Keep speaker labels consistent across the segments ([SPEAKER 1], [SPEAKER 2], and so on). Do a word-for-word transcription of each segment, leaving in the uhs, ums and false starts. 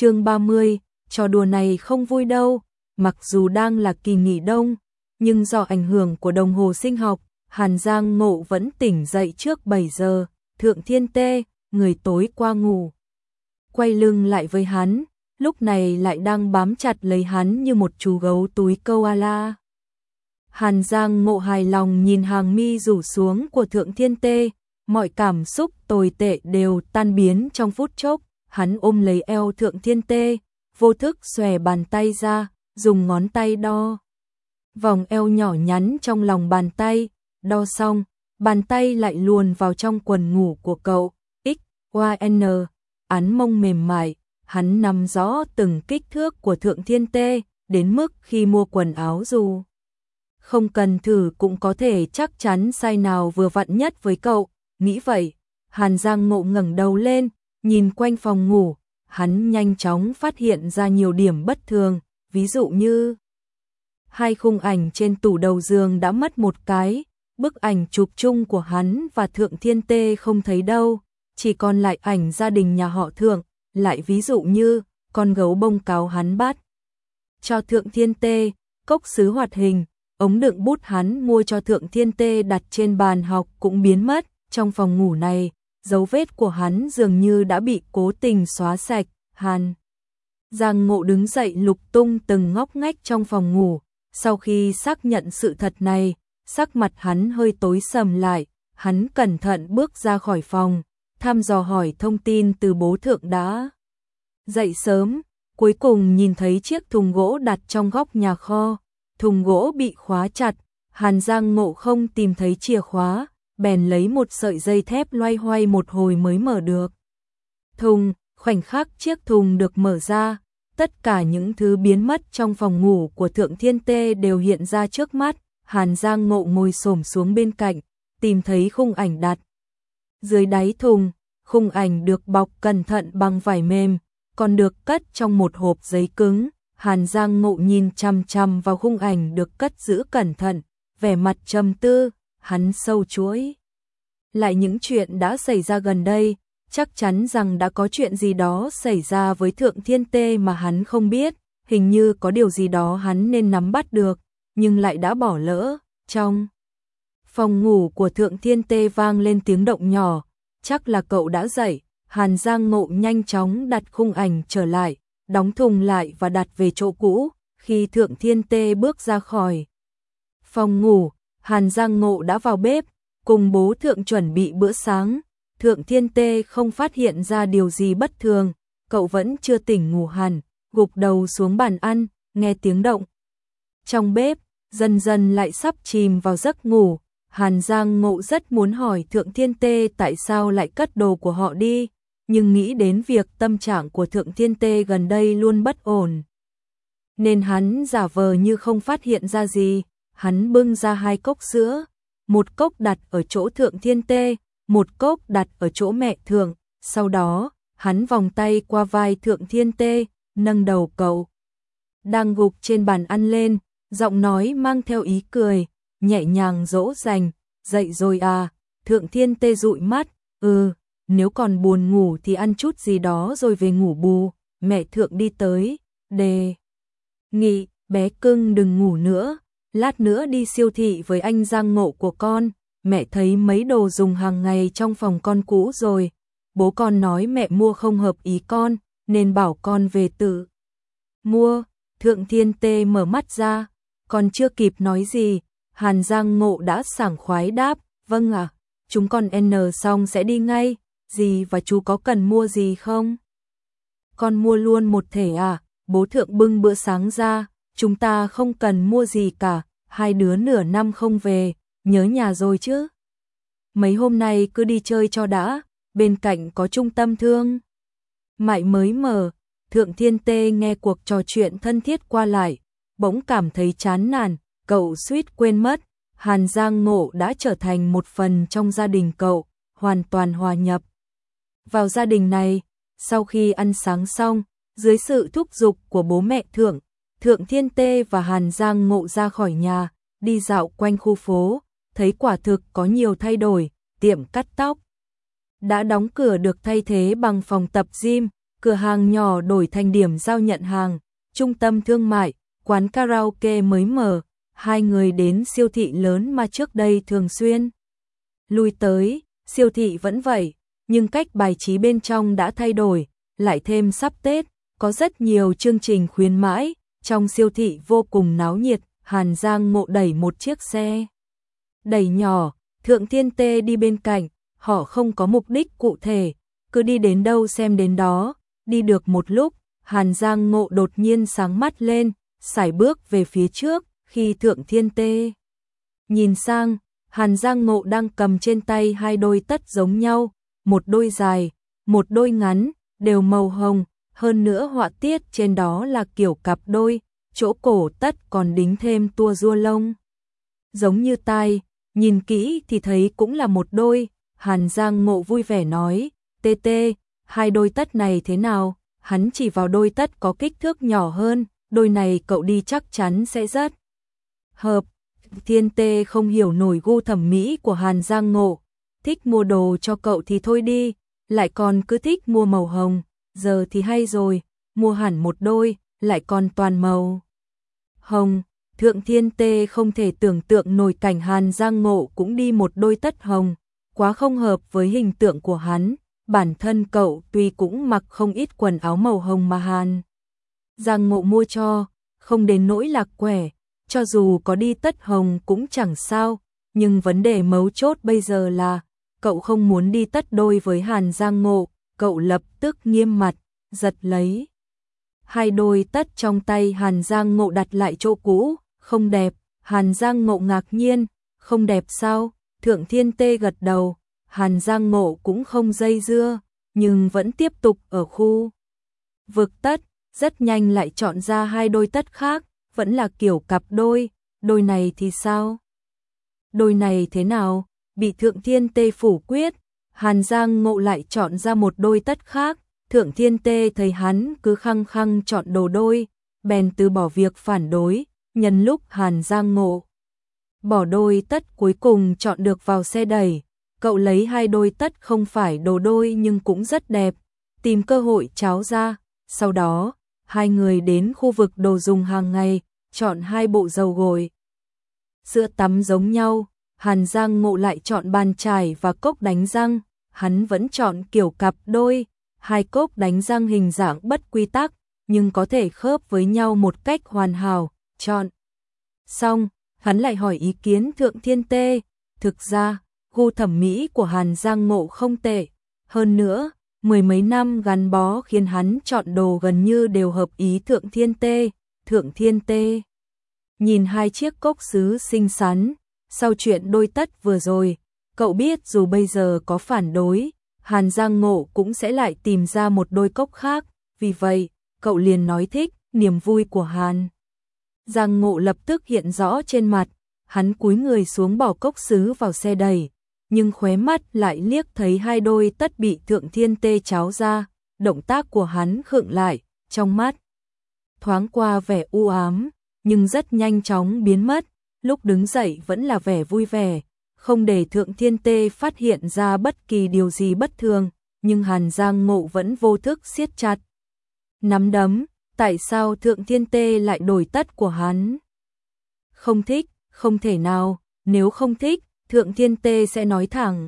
[SPEAKER 1] Chương ba mươi, trò đùa này không vui đâu. Mặc dù đang là kỳ nghỉ đông, nhưng do ảnh hưởng của đồng hồ sinh học, Hàn Giang Ngộ vẫn tỉnh dậy trước bảy giờ. Thượng Thiên Tê, người tối qua ngủ, quay lưng lại với hắn, lúc này lại đang bám chặt lấy hắn như một chú gấu túi koala. Hàn Giang Ngộ hài lòng nhìn hàng mi rủ xuống của Thượng Thiên Tê, mọi cảm xúc tồi tệ đều tan biến trong phút chốc. Hắn ôm lấy eo Thượng Thiên Tê, vô thức xòe bàn tay ra, dùng ngón tay đo vòng eo nhỏ nhắn trong lòng bàn tay, đo xong, bàn tay lại luồn vào trong quần ngủ của cậu. X, Y, N, án mông mềm mại, hắn nắm rõ từng kích thước của Thượng Thiên Tê, đến mức khi mua quần áo dù không cần thử cũng có thể chắc chắn size nào vừa vặn nhất với cậu. Nghĩ vậy, Hàn Giang Ngộ ngẩng đầu lên, nhìn quanh phòng ngủ, hắn nhanh chóng phát hiện ra nhiều điểm bất thường, ví dụ như hai khung ảnh trên tủ đầu giường đã mất một cái, bức ảnh chụp chung của hắn và Thượng Thiên Tê không thấy đâu, chỉ còn lại ảnh gia đình nhà họ Thượng, lại ví dụ như con gấu bông cáo hắn bắt cho Thượng Thiên Tê, cốc sứ hoạt hình, ống đựng bút hắn mua cho Thượng Thiên Tê đặt trên bàn học cũng biến mất. Trong phòng ngủ này, dấu vết của hắn dường như đã bị cố tình xóa sạch. Hàn Giang Ngộ đứng dậy lục tung từng ngóc ngách trong phòng ngủ. Sau khi xác nhận sự thật này, sắc mặt hắn hơi tối sầm lại. Hắn cẩn thận bước ra khỏi phòng, thăm dò hỏi thông tin từ bố Thượng đã dậy sớm. Cuối cùng nhìn thấy chiếc thùng gỗ đặt trong góc nhà kho. Thùng gỗ bị khóa chặt, Hàn Giang Ngộ không tìm thấy chìa khóa, bèn lấy một sợi dây thép loay hoay một hồi mới mở được thùng. Khoảnh khắc chiếc thùng được mở ra, tất cả những thứ biến mất trong phòng ngủ của Thượng Thiên Tê đều hiện ra trước mắt. Hàn Giang Ngộ ngồi xổm xuống bên cạnh, tìm thấy khung ảnh đặt dưới đáy thùng. Khung ảnh được bọc cẩn thận bằng vải mềm, còn được cất trong một hộp giấy cứng. Hàn Giang Ngộ nhìn chằm chằm vào khung ảnh được cất giữ cẩn thận, vẻ mặt trầm tư. Hắn sâu chuỗi lại những chuyện đã xảy ra gần đây, chắc chắn rằng đã có chuyện gì đó xảy ra với Thượng Thiên Tê mà hắn không biết, hình như có điều gì đó hắn nên nắm bắt được, nhưng lại đã bỏ lỡ. Trong phòng ngủ của Thượng Thiên Tê vang lên tiếng động nhỏ, chắc là cậu đã dậy. Hàn Giang Ngộ nhanh chóng đặt khung ảnh trở lại, đóng thùng lại và đặt về chỗ cũ. Khi Thượng Thiên Tê bước ra khỏi phòng ngủ, Hàn Giang Ngộ đã vào bếp, cùng bố Thượng chuẩn bị bữa sáng. Thượng Thiên Tê không phát hiện ra điều gì bất thường, cậu vẫn chưa tỉnh ngủ hẳn, gục đầu xuống bàn ăn, nghe tiếng động trong bếp, dần dần lại sắp chìm vào giấc ngủ. Hàn Giang Ngộ rất muốn hỏi Thượng Thiên Tê tại sao lại cất đồ của họ đi, nhưng nghĩ đến việc tâm trạng của Thượng Thiên Tê gần đây luôn bất ổn, nên hắn giả vờ như không phát hiện ra gì. Hắn bưng ra hai cốc sữa, một cốc đặt ở chỗ Thượng Thiên Tê, một cốc đặt ở chỗ mẹ Thượng. Sau đó, hắn vòng tay qua vai Thượng Thiên Tê, nâng đầu cậu đang gục trên bàn ăn lên, giọng nói mang theo ý cười, nhẹ nhàng dỗ dành. Dậy rồi à? Thượng Thiên Tê dụi mắt, ừ, nếu còn buồn ngủ thì ăn chút gì đó rồi về ngủ bù. Mẹ Thượng đi tới, đề nghị, bé cưng đừng ngủ nữa, lát nữa đi siêu thị với anh Giang Ngộ của con, mẹ thấy mấy đồ dùng hàng ngày trong phòng con cũ rồi, bố con nói mẹ mua không hợp ý con, nên bảo con về tự mua. Thượng Thiên Tê mở mắt ra, còn chưa kịp nói gì, Hàn Giang Ngộ đã sảng khoái đáp, vâng ạ, chúng con N xong sẽ đi ngay. Dì và chú có cần mua gì không? Con mua luôn một thể à? Bố Thượng bưng bữa sáng ra, chúng ta không cần mua gì cả, hai đứa nửa năm không về, nhớ nhà rồi chứ? Mấy hôm nay cứ đi chơi cho đã, bên cạnh có trung tâm thương mại mới mở. Thượng Thiên Tê nghe cuộc trò chuyện thân thiết qua lại, bỗng cảm thấy chán nản, cậu suýt quên mất, Hàn Giang Ngộ đã trở thành một phần trong gia đình cậu, hoàn toàn hòa nhập vào gia đình này. Sau khi ăn sáng xong, dưới sự thúc giục của bố mẹ Thượng, Thượng Thiên Tê và Hàn Giang Ngộ ra khỏi nhà, đi dạo quanh khu phố, thấy quả thực có nhiều thay đổi. Tiệm cắt tóc đã đóng cửa được thay thế bằng phòng tập gym, cửa hàng nhỏ đổi thành điểm giao nhận hàng, trung tâm thương mại, quán karaoke mới mở, hai người đến siêu thị lớn mà trước đây thường xuyên lui tới, siêu thị vẫn vậy, nhưng cách bài trí bên trong đã thay đổi, lại thêm sắp Tết, có rất nhiều chương trình khuyến mãi, trong siêu thị vô cùng náo nhiệt, Hàn Giang Ngộ đẩy một chiếc xe đẩy nhỏ, Thượng Thiên Tê đi bên cạnh, họ không có mục đích cụ thể, cứ đi đến đâu xem đến đó, đi được một lúc, Hàn Giang Ngộ đột nhiên sáng mắt lên, sải bước về phía trước, khi Thượng Thiên Tê nhìn sang, Hàn Giang Ngộ đang cầm trên tay hai đôi tất giống nhau, một đôi dài, một đôi ngắn, đều màu hồng, hơn nữa họa tiết trên đó là kiểu cặp đôi, chỗ cổ tất còn đính thêm tua rua lông. Giống như tai, nhìn kỹ thì thấy cũng là một đôi, Hàn Giang Ngộ vui vẻ nói, tê tê, hai đôi tất này thế nào, hắn chỉ vào đôi tất có kích thước nhỏ hơn, đôi này cậu đi chắc chắn sẽ rất hợp. Thiên Tê không hiểu nổi gu thẩm mỹ của Hàn Giang Ngộ, thích mua đồ cho cậu thì thôi đi, lại còn cứ thích mua màu hồng, giờ thì hay rồi, mua hẳn một đôi, lại còn toàn màu hồng. Thượng Thiên Tê không thể tưởng tượng nổi cảnh Hàn Giang Ngộ cũng đi một đôi tất hồng, quá không hợp với hình tượng của hắn, bản thân cậu tuy cũng mặc không ít quần áo màu hồng mà Hàn Giang Ngộ mua cho, không đến nỗi lạc quẻ, cho dù có đi tất hồng cũng chẳng sao, nhưng vấn đề mấu chốt bây giờ là, cậu không muốn đi tất đôi với Hàn Giang Ngộ, cậu lập tức nghiêm mặt, giật lấy hai đôi tất trong tay Hàn Giang Ngộ đặt lại chỗ cũ, không đẹp, Hàn Giang Ngộ ngạc nhiên, không đẹp sao, Thượng Thiên Tê gật đầu, Hàn Giang Ngộ cũng không dây dưa, nhưng vẫn tiếp tục ở khu vực tất, rất nhanh lại chọn ra hai đôi tất khác, vẫn là kiểu cặp đôi, đôi này thì sao? Đôi này thế nào? Bị Thượng Thiên Tê phủ quyết, Hàn Giang Ngộ lại chọn ra một đôi tất khác, Thượng Thiên Tê thấy hắn cứ khăng khăng chọn đồ đôi, bèn từ bỏ việc phản đối, nhân lúc Hàn Giang Ngộ bỏ đôi tất cuối cùng chọn được vào xe đẩy, cậu lấy hai đôi tất không phải đồ đôi nhưng cũng rất đẹp, tìm cơ hội tráo ra, sau đó, hai người đến khu vực đồ dùng hàng ngày, chọn hai bộ dầu gội sữa tắm giống nhau, Hàn Giang Ngộ lại chọn bàn chải và cốc đánh răng, hắn vẫn chọn kiểu cặp đôi, hai cốc đánh răng hình dạng bất quy tắc, nhưng có thể khớp với nhau một cách hoàn hảo, chọn xong, hắn lại hỏi ý kiến Thượng Thiên Tê, thực ra, gu thẩm mỹ của Hàn Giang Ngộ không tệ, hơn nữa, mười mấy năm gắn bó khiến hắn chọn đồ gần như đều hợp ý Thượng Thiên Tê, Thượng Thiên Tê nhìn hai chiếc cốc sứ xinh xắn, sau chuyện đôi tất vừa rồi, cậu biết dù bây giờ có phản đối, Hàn Giang Ngộ cũng sẽ lại tìm ra một đôi cốc khác, vì vậy, cậu liền nói thích, niềm vui của Hàn Giang Ngộ lập tức hiện rõ trên mặt, hắn cúi người xuống bỏ cốc sứ vào xe đẩy, nhưng khóe mắt lại liếc thấy hai đôi tất bị Thượng Thiên Tê tráo ra, động tác của hắn khựng lại, trong mắt thoáng qua vẻ u ám, nhưng rất nhanh chóng biến mất, lúc đứng dậy vẫn là vẻ vui vẻ, không để Thượng Thiên Tê phát hiện ra bất kỳ điều gì bất thường, nhưng Hàn Giang Ngộ vẫn vô thức siết chặt nắm đấm, tại sao Thượng Thiên Tê lại đổi tất của hắn? Không thích, không thể nào, nếu không thích, Thượng Thiên Tê sẽ nói thẳng.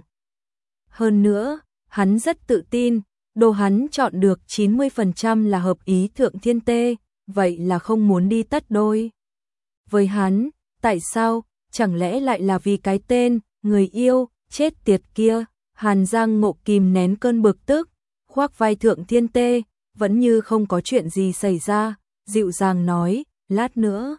[SPEAKER 1] Hơn nữa, hắn rất tự tin, đồ hắn chọn được chín mươi phần trăm là hợp ý Thượng Thiên Tê, vậy là không muốn đi tất đôi. Với hắn, tại sao, chẳng lẽ lại là vì cái tên, người yêu, chết tiệt kia, Hàn Giang Ngộ kìm nén cơn bực tức, khoác vai Thượng Thiên Tê, vẫn như không có chuyện gì xảy ra, dịu dàng nói, lát nữa.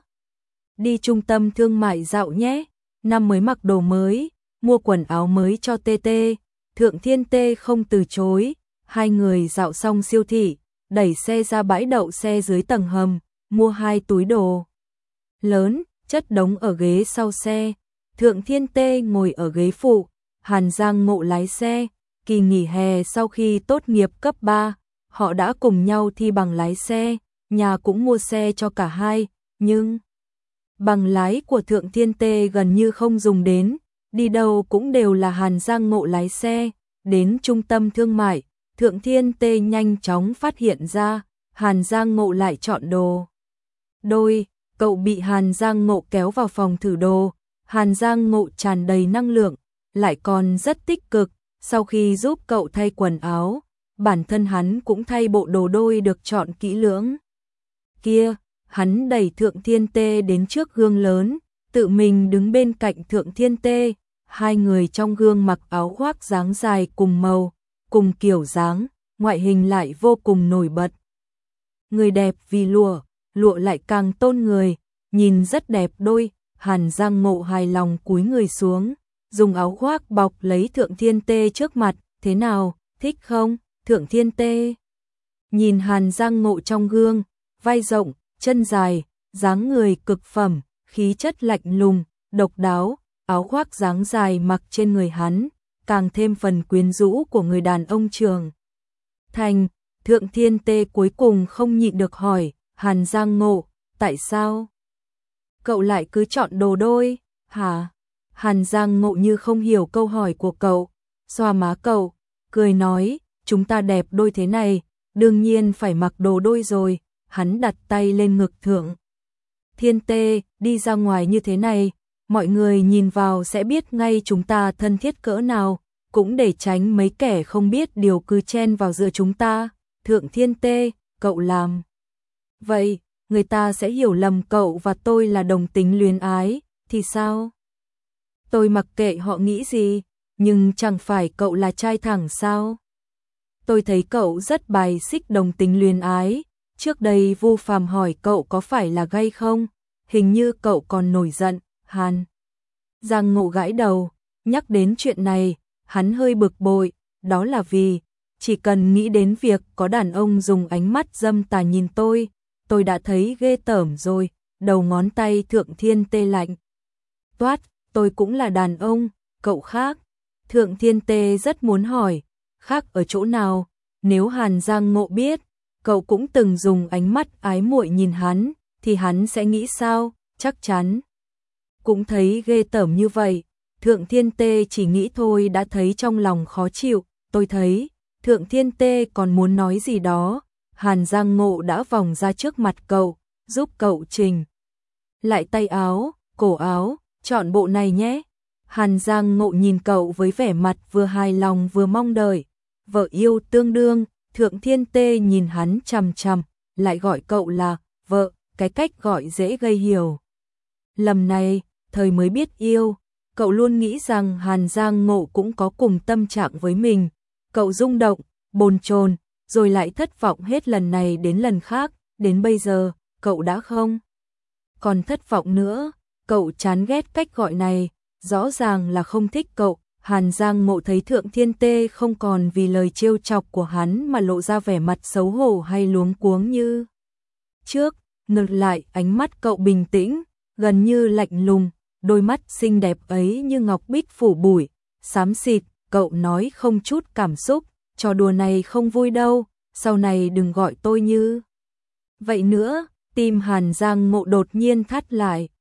[SPEAKER 1] Đi trung tâm thương mại dạo nhé, năm mới mặc đồ mới, mua quần áo mới cho tê tê, Thượng Thiên Tê không từ chối, hai người dạo xong siêu thị, đẩy xe ra bãi đậu xe dưới tầng hầm, mua hai túi đồ lớn, chất đống ở ghế sau xe, Thượng Thiên Tê ngồi ở ghế phụ, Hàn Giang Ngộ lái xe, kỳ nghỉ hè sau khi tốt nghiệp cấp ba, họ đã cùng nhau thi bằng lái xe, nhà cũng mua xe cho cả hai, nhưng bằng lái của Thượng Thiên Tê gần như không dùng đến, đi đâu cũng đều là Hàn Giang Ngộ lái xe, đến trung tâm thương mại, Thượng Thiên Tê nhanh chóng phát hiện ra, Hàn Giang Ngộ lại chọn đồ đôi, cậu bị Hàn Giang Ngộ kéo vào phòng thử đồ, Hàn Giang Ngộ tràn đầy năng lượng, lại còn rất tích cực, sau khi giúp cậu thay quần áo, bản thân hắn cũng thay bộ đồ đôi được chọn kỹ lưỡng. Kia, hắn đẩy Thượng Thiên Tê đến trước gương lớn, tự mình đứng bên cạnh Thượng Thiên Tê, hai người trong gương mặc áo khoác dáng dài cùng màu, cùng kiểu dáng, ngoại hình lại vô cùng nổi bật. Người đẹp vì lụa, lụa lại càng tôn người, nhìn rất đẹp đôi, Hàn Giang Ngộ hài lòng cúi người xuống, dùng áo khoác bọc lấy Thượng Thiên Tê trước mặt, thế nào, thích không? Thượng Thiên Tê nhìn Hàn Giang Ngộ trong gương, vai rộng, chân dài, dáng người cực phẩm, khí chất lạnh lùng, độc đáo, áo khoác dáng dài mặc trên người hắn, càng thêm phần quyến rũ của người đàn ông trưởng thành. Thượng Thiên Tê cuối cùng không nhịn được hỏi, Hàn Giang Ngộ, tại sao cậu lại cứ chọn đồ đôi, hả? Hàn Giang Ngộ như không hiểu câu hỏi của cậu, xoa má cậu, cười nói, chúng ta đẹp đôi thế này, đương nhiên phải mặc đồ đôi rồi. Hắn đặt tay lên ngực Thượng Thiên Tê, đi ra ngoài như thế này, mọi người nhìn vào sẽ biết ngay chúng ta thân thiết cỡ nào, cũng để tránh mấy kẻ không biết điều cứ chen vào giữa chúng ta. Thượng Thiên Tê, cậu làm vậy, người ta sẽ hiểu lầm cậu và tôi là đồng tính luyến ái, thì sao? Tôi mặc kệ họ nghĩ gì, nhưng chẳng phải cậu là trai thẳng sao? Tôi thấy cậu rất bài xích đồng tính luyến ái, trước đây Vu Phàm hỏi cậu có phải là gay không, hình như cậu còn nổi giận. Hàn Giang Ngộ gãi đầu, nhắc đến chuyện này, hắn hơi bực bội, đó là vì, chỉ cần nghĩ đến việc có đàn ông dùng ánh mắt dâm tà nhìn tôi, tôi đã thấy ghê tởm rồi. Đầu ngón tay Thượng Thiên Tê lạnh toát, tôi cũng là đàn ông, cậu khác. Thượng Thiên Tê rất muốn hỏi, khác ở chỗ nào, nếu Hàn Giang Ngộ biết, cậu cũng từng dùng ánh mắt ái muội nhìn hắn, thì hắn sẽ nghĩ sao, chắc chắn cũng thấy ghê tởm như vậy. Thượng Thiên Tê chỉ nghĩ thôi đã thấy trong lòng khó chịu, tôi thấy, Thượng Thiên Tê còn muốn nói gì đó, Hàn Giang Ngộ đã vòng ra trước mặt cậu, giúp cậu chỉnh lại tay áo, cổ áo, chọn bộ này nhé. Hàn Giang Ngộ nhìn cậu với vẻ mặt vừa hài lòng vừa mong đợi, vợ yêu tương đương. Thượng Thiên Tê nhìn hắn chằm chằm, lại gọi cậu là vợ, cái cách gọi dễ gây hiểu lầm này, thời mới biết yêu, cậu luôn nghĩ rằng Hàn Giang Ngộ cũng có cùng tâm trạng với mình. Cậu rung động, bồn chồn, rồi lại thất vọng hết lần này đến lần khác, đến bây giờ, cậu đã không còn thất vọng nữa. Cậu chán ghét cách gọi này, rõ ràng là không thích cậu. Hàn Giang Ngộ thấy Thượng Thiên Tê không còn vì lời trêu chọc của hắn mà lộ ra vẻ mặt xấu hổ hay luống cuống như trước, ngược lại ánh mắt cậu bình tĩnh, gần như lạnh lùng, đôi mắt xinh đẹp ấy như ngọc bích phủ bụi, xám xịt. Cậu nói không chút cảm xúc, trò đùa này không vui đâu, sau này đừng gọi tôi như vậy nữa. Tim Hàn Giang Ngộ đột nhiên thắt lại,